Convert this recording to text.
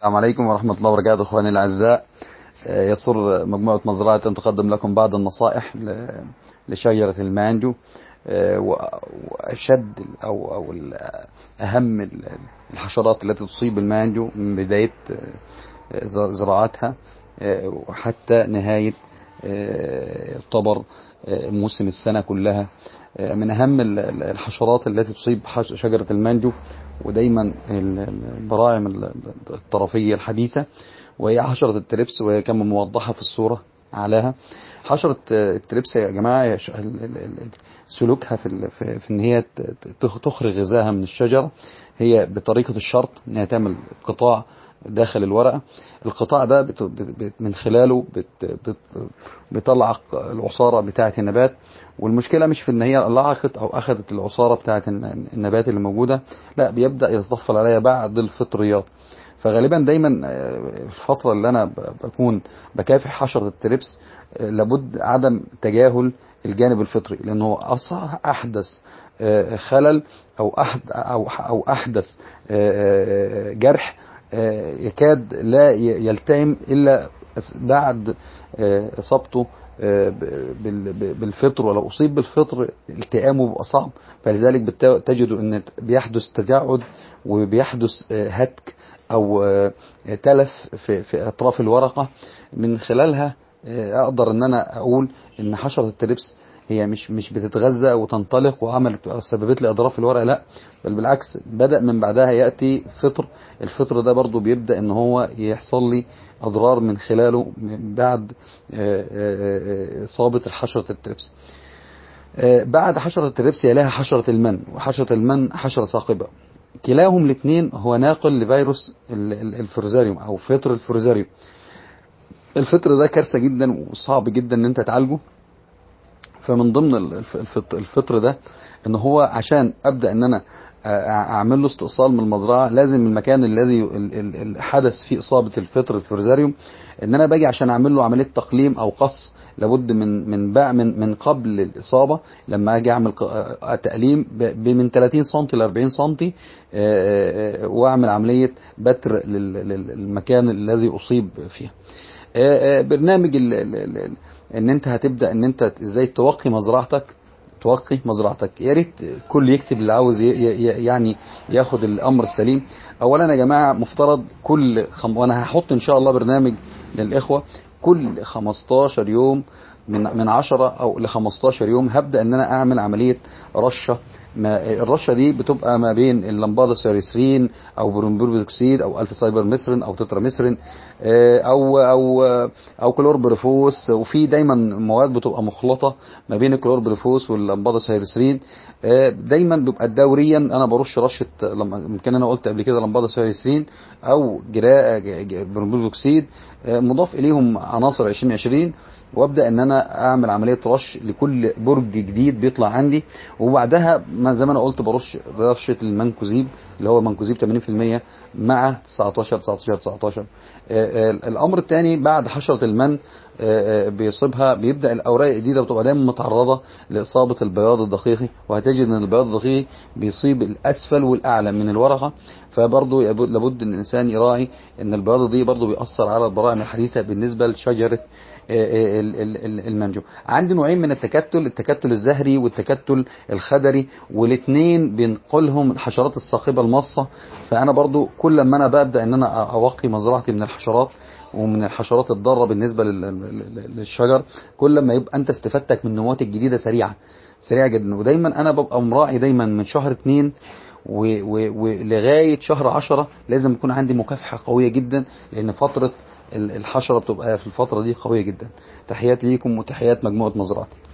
السلام عليكم ورحمة الله وبركاته اخواني الاعزاء. يسر مجموعة مزرعة ان تقدم لكم بعض النصائح لشجرة المانجو. واشد اهم الحشرات التي تصيب المانجو من بداية زراعتها وحتى نهاية يعتبر موسم السنة كلها. من أهم الحشرات التي تصيب شجرة المانجو ودايما البراعم الطرفية الحديثة، وهي حشرة التربس، وهي كما موضحة في الصورة عليها. حشرة التربس يا جماعة سلوكها في ان هي تخرج غذائها من الشجرة هي بطريقة الشرط، انها تعمل قطاع داخل الورقة. القطاع ده من خلاله بتلعق العصارة بتاعة النبات. والمشكلة مش في ان هي لعقت او اخذت العصارة بتاعة النبات اللي موجودة، لا، بيبدأ يتطفل عليها بعض الفطريات. فغالبا دايما الفترة اللي انا بكون بكافح حشرة التربس لابد عدم تجاهل الجانب الفطري، لانه احدث خلل او احدث جرح يكاد لا يلتئم الا بعد اصابته بالفطر. ولو اصيب بالفطر التئامه بيبقى صعب، فلذلك تجد ان بيحدث تجعد وبيحدث هتك او تلف في اطراف الورقة. من خلالها اقدر ان انا اقول ان حشرة التربس هي مش بتتغذى وتنطلق وعملت سببت لي اضرار في الورقه، لا، بل بالعكس بدأ من بعدها يأتي فطر. الفطر ده برضو بيبدأ ان هو يحصل لي اضرار من خلاله بعد اصابة الحشرة التربس. بعد حشرة التربس يلاها حشرة المن، وحشرة المن حشرة ثاقبة. كلاهم الاثنين هو ناقل لفيروس الفرزاريوم او فطر الفرزاريوم. الفطر ده كارثة جدا وصعب جدا ان انت تعالجه. فمن ضمن الفطر ده ان هو عشان ابدا ان انا اعمل له استئصال من المزرعه، لازم المكان الذي حدث فيه اصابه الفطر الفرزاريوم ان انا باجي عشان اعمل له عمليه تقليم او قص. لابد من قبل الاصابه، لما اجي اعمل تقليم من 30 سم ل 40 سم، واعمل عمليه بتر للمكان الذي اصيب فيه. برنامج ان انت هتبدا ان انت ازاي توقي مزرعتك. يا ريت كل يكتب اللي عاوز يعني ياخد الامر السليم. اولا يا جماعه مفترض وانا هحط ان شاء الله برنامج للاخوه كل 15 يوم، من 10 او ل 15 يوم هبدا ان انا اعمل عمليه رشه. الرشه دي بتبقى ما بين اللمبادا سيريسرين او برومبيروكسيد او الف سايبر ميثرين او تترا ميثرين او كلوربريفوس. وفي دايما مواد بتبقى مخلطه ما بين الكلوربريفوس واللمبادا سيريسرين. دايما بيبقى دوريا انا برش رشه، يمكن انا قلت قبل كده لمبادا سيريسرين او برومبيروكسيد مضاف اليهم عناصر 2020، وابدا ان انا اعمل عمليه رش لكل برج جديد بيطلع عندي. وبعدها زي ما انا قلت برش رشه المنكوزيب اللي هو منكوزيب 80% مع 19 19 19. الامر الثاني بعد حشره المن بيصيبها، بيبدا الاوراق الجديده بتبقى دايما متعرضه لاصابه البياض الدقيقي، وهتجد ان البياض الدقيقي بيصيب الاسفل والاعلى من الورقه. فبرضه لابد ان الانسان يراعي ان البياض دي برضه بيأثر على البراعم الحديثه بالنسبه لشجره المانجو. عندي نوعين من التكتل الزهري والتكتل الخدري، والاثنين بنقولهم الحشرات الصاخبه الماصه. فانا برضو كل ما انا ببدا ان انا اوقي مزرعتي من الحشرات ومن الحشرات الضاره بالنسبه للشجر، كل ما يبقى انت استفادتك من النموات الجديده سريعه جدا. ودايما انا ببقى مراعي دايما من شهر 2 ولغايه شهر 10 لازم يكون عندي مكافحه قويه جدا، لان فتره الحشرة بتبقى في الفترة دي قوية جدا. تحياتي ليكم وتحيات مجموعة مزرعتي.